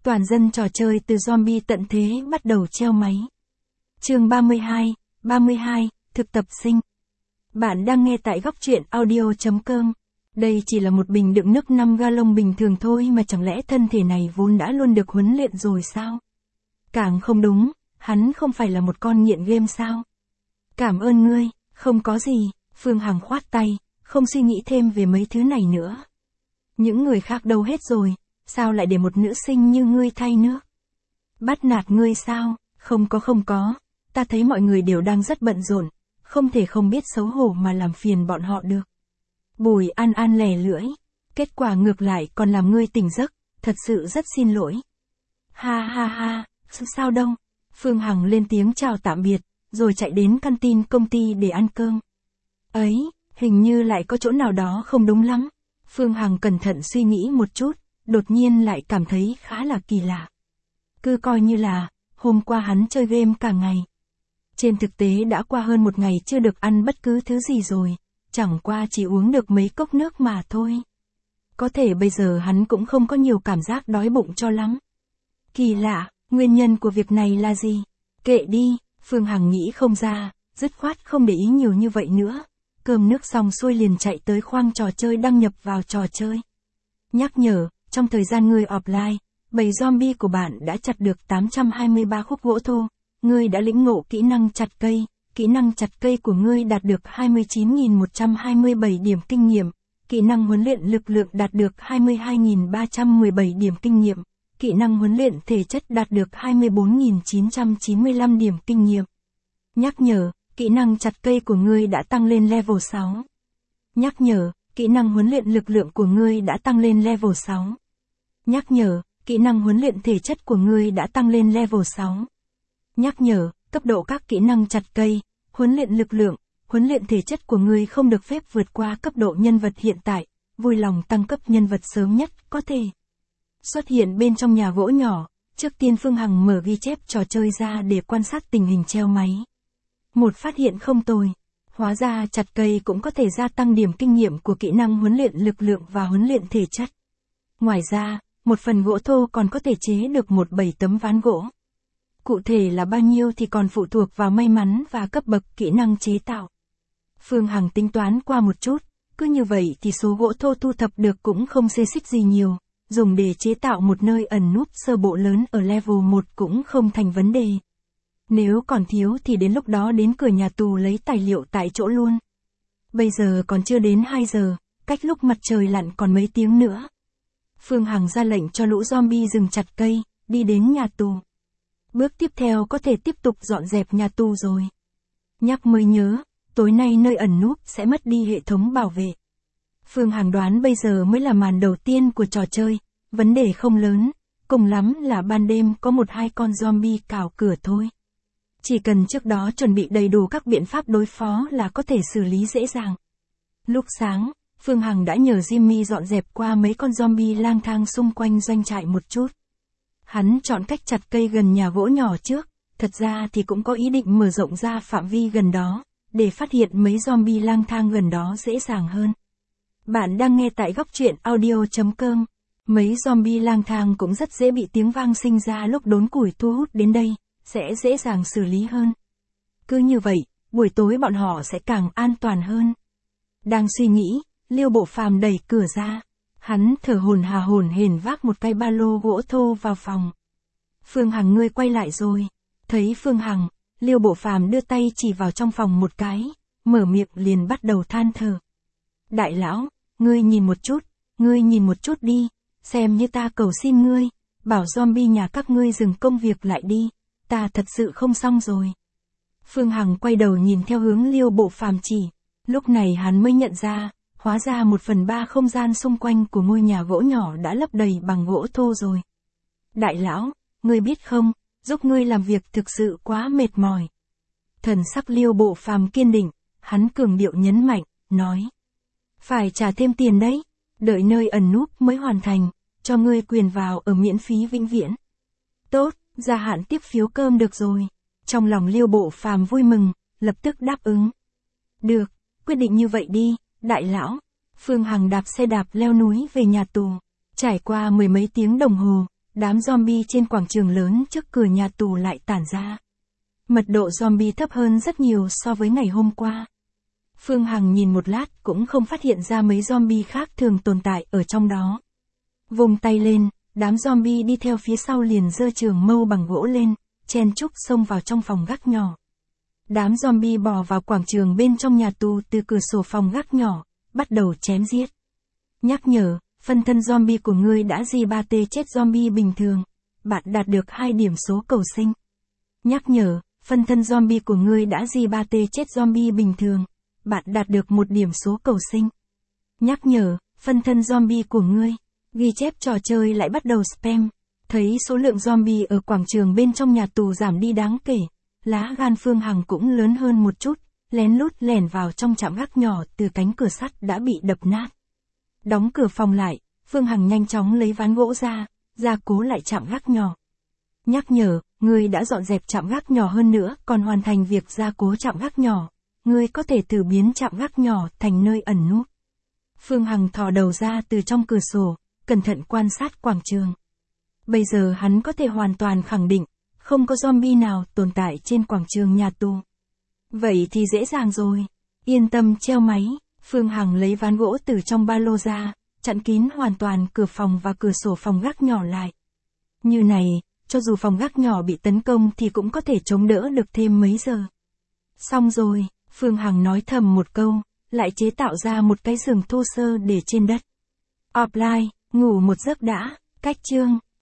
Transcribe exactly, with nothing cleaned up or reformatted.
Toàn dân trò chơi từ zombie tận thế bắt đầu treo máy. Chương ba mươi hai, ba mươi hai, thực tập sinh. Bạn đang nghe tại góc truyện audio chấm com. Đây chỉ là một bình đựng nước năm gallon bình thường thôi mà chẳng lẽ thân thể này vốn đã luôn được huấn luyện rồi sao? Càng không đúng, hắn không phải là một con nghiện game sao? Cảm ơn ngươi, không có gì, Phương Hằng khoát tay, không suy nghĩ thêm về mấy thứ này nữa. Những người khác đâu hết rồi, sao lại để một nữ sinh như ngươi thay nước? Bắt nạt ngươi sao? Không có không có, ta thấy mọi người đều đang rất bận rộn, không thể không biết xấu hổ mà làm phiền bọn họ được. Bùi An An lè lưỡi, kết quả ngược lại còn làm ngươi tỉnh giấc, thật sự rất xin lỗi. Ha ha ha, sao đâu? Phương Hằng lên tiếng chào tạm biệt, rồi chạy đến canteen công ty để ăn cơm. Ấy, hình như lại có chỗ nào đó không đúng lắm. Phương Hằng cẩn thận suy nghĩ một chút, đột nhiên lại cảm thấy khá là kỳ lạ. Cứ coi như là, hôm qua hắn chơi game cả ngày. Trên thực tế đã qua hơn một ngày chưa được ăn bất cứ thứ gì rồi, chẳng qua chỉ uống được mấy cốc nước mà thôi. Có thể bây giờ hắn cũng không có nhiều cảm giác đói bụng cho lắm. Kỳ lạ, nguyên nhân của việc này là gì? Kệ đi, Phương Hằng nghĩ không ra, dứt khoát không để ý nhiều như vậy nữa. Cơm nước xong xuôi liền chạy tới khoang trò chơi đăng nhập vào trò chơi. Nhắc nhở, trong thời gian ngươi offline, bầy zombie của bạn đã chặt được tám trăm hai mươi ba khúc gỗ thô. Ngươi đã lĩnh ngộ kỹ năng chặt cây, kỹ năng chặt cây của ngươi đạt được hai mươi chín nghìn một trăm hai mươi bảy điểm kinh nghiệm, kỹ năng huấn luyện lực lượng đạt được hai mươi hai nghìn ba trăm mười bảy điểm kinh nghiệm, kỹ năng huấn luyện thể chất đạt được hai mươi bốn nghìn chín trăm chín mươi lăm điểm kinh nghiệm. Nhắc nhở, kỹ năng chặt cây của ngươi đã tăng lên level sáu. Nhắc nhở, kỹ năng huấn luyện lực lượng của ngươi đã tăng lên level sáu. Nhắc nhở, kỹ năng huấn luyện thể chất của ngươi đã tăng lên level sáu. Nhắc nhở, cấp độ các kỹ năng chặt cây, huấn luyện lực lượng, huấn luyện thể chất của ngươi không được phép vượt qua cấp độ nhân vật hiện tại, vui lòng tăng cấp nhân vật sớm nhất có thể. Xuất hiện bên trong nhà gỗ nhỏ, trước tiên Phương Hằng mở ghi chép trò chơi ra để quan sát tình hình treo máy. Một phát hiện không tồi, hóa ra chặt cây cũng có thể gia tăng điểm kinh nghiệm của kỹ năng huấn luyện lực lượng và huấn luyện thể chất. Ngoài ra, một phần gỗ thô còn có thể chế được một bảy tấm ván gỗ. Cụ thể là bao nhiêu thì còn phụ thuộc vào may mắn và cấp bậc kỹ năng chế tạo. Phương Hằng tính toán qua một chút, cứ như vậy thì số gỗ thô thu thập được cũng không xê xích gì nhiều, dùng để chế tạo một nơi ẩn núp sơ bộ lớn ở level một cũng không thành vấn đề. Nếu còn thiếu thì đến lúc đó đến cửa nhà tù lấy tài liệu tại chỗ luôn. Bây giờ còn chưa đến hai giờ, cách lúc mặt trời lặn còn mấy tiếng nữa. Phương Hằng ra lệnh cho lũ zombie dừng chặt cây, đi đến nhà tù. Bước tiếp theo có thể tiếp tục dọn dẹp nhà tù rồi. Nhắc mới nhớ, tối nay nơi ẩn núp sẽ mất đi hệ thống bảo vệ. Phương Hằng đoán bây giờ mới là màn đầu tiên của trò chơi, vấn đề không lớn, cùng lắm là ban đêm có một hai con zombie cào cửa thôi. Chỉ cần trước đó chuẩn bị đầy đủ các biện pháp đối phó là có thể xử lý dễ dàng. Lúc sáng, Phương Hằng đã nhờ Jimmy dọn dẹp qua mấy con zombie lang thang xung quanh doanh trại một chút. Hắn chọn cách chặt cây gần nhà gỗ nhỏ trước, thật ra thì cũng có ý định mở rộng ra phạm vi gần đó, để phát hiện mấy zombie lang thang gần đó dễ dàng hơn. Bạn đang nghe tại góc truyện audio chấm com. Mấy zombie lang thang cũng rất dễ bị tiếng vang sinh ra lúc đốn củi thu hút đến đây, sẽ dễ dàng xử lý hơn. Cứ như vậy, buổi tối bọn họ sẽ càng an toàn hơn. Đang suy nghĩ, Liêu Bộ Phàm đẩy cửa ra. Hắn thở hổn hà hổn hển vác một cái ba lô gỗ thô vào phòng. Phương Hằng ngươi quay lại rồi. Thấy Phương Hằng, Liêu Bộ Phàm đưa tay chỉ vào trong phòng một cái, mở miệng liền bắt đầu than thở. Đại lão, ngươi nhìn một chút, ngươi nhìn một chút đi, xem như ta cầu xin ngươi, bảo zombie nhà các ngươi dừng công việc lại đi, ta thật sự không xong rồi. Phương Hằng quay đầu nhìn theo hướng Liêu Bộ Phàm chỉ, lúc này hắn mới nhận ra, hóa ra một phần ba không gian xung quanh của ngôi nhà gỗ nhỏ đã lấp đầy bằng gỗ thô rồi. Đại lão, ngươi biết không, giúp ngươi làm việc thực sự quá mệt mỏi. Thần sắc Liêu Bộ Phàm kiên định, hắn cường điệu nhấn mạnh, nói. Phải trả thêm tiền đấy, đợi nơi ẩn núp mới hoàn thành, cho ngươi quyền vào ở miễn phí vĩnh viễn. Tốt, gia hạn tiếp phiếu cơm được rồi. Trong lòng Liêu Bộ Phàm vui mừng, lập tức đáp ứng. Được, quyết định như vậy đi, đại lão. Phương Hằng đạp xe đạp leo núi về nhà tù. Trải qua mười mấy tiếng đồng hồ, đám zombie trên quảng trường lớn trước cửa nhà tù lại tản ra. Mật độ zombie thấp hơn rất nhiều so với ngày hôm qua. Phương Hằng nhìn một lát cũng không phát hiện ra mấy zombie khác thường tồn tại ở trong đó. Vùng tay lên, đám zombie đi theo phía sau liền giơ trường mâu bằng gỗ lên, chen chúc xông vào trong phòng gác nhỏ. Đám zombie bò vào quảng trường bên trong nhà tù từ cửa sổ phòng gác nhỏ, bắt đầu chém giết. Nhắc nhở, phân thân zombie của ngươi đã G ba T chết zombie bình thường. Bạn đạt được hai điểm số cầu sinh. Nhắc nhở, phân thân zombie của ngươi đã G ba T chết zombie bình thường. Bạn đạt được một điểm số cầu sinh. Nhắc nhở, phân thân zombie của ngươi. Ghi chép trò chơi lại bắt đầu spam. Thấy số lượng zombie ở quảng trường bên trong nhà tù giảm đi đáng kể. Lá gan Phương Hằng cũng lớn hơn một chút, lén lút lẻn vào trong trạm gác nhỏ từ cánh cửa sắt đã bị đập nát. Đóng cửa phòng lại, Phương Hằng nhanh chóng lấy ván gỗ ra, gia cố lại trạm gác nhỏ. Nhắc nhở, ngươi đã dọn dẹp trạm gác nhỏ hơn nữa, còn hoàn thành việc gia cố trạm gác nhỏ. Ngươi có thể thử biến trạm gác nhỏ thành nơi ẩn núp. Phương Hằng thò đầu ra từ trong cửa sổ, cẩn thận quan sát quảng trường. Bây giờ hắn có thể hoàn toàn khẳng định, không có zombie nào tồn tại trên quảng trường nhà tù. Vậy thì dễ dàng rồi. Yên tâm treo máy, Phương Hằng lấy ván gỗ từ trong ba lô ra, chặn kín hoàn toàn cửa phòng và cửa sổ phòng gác nhỏ lại. Như này, cho dù phòng gác nhỏ bị tấn công thì cũng có thể chống đỡ được thêm mấy giờ. Xong rồi, Phương Hằng nói thầm một câu, lại chế tạo ra một cái giường thô sơ để trên đất. Offline, ngủ một giấc đã, cách chương.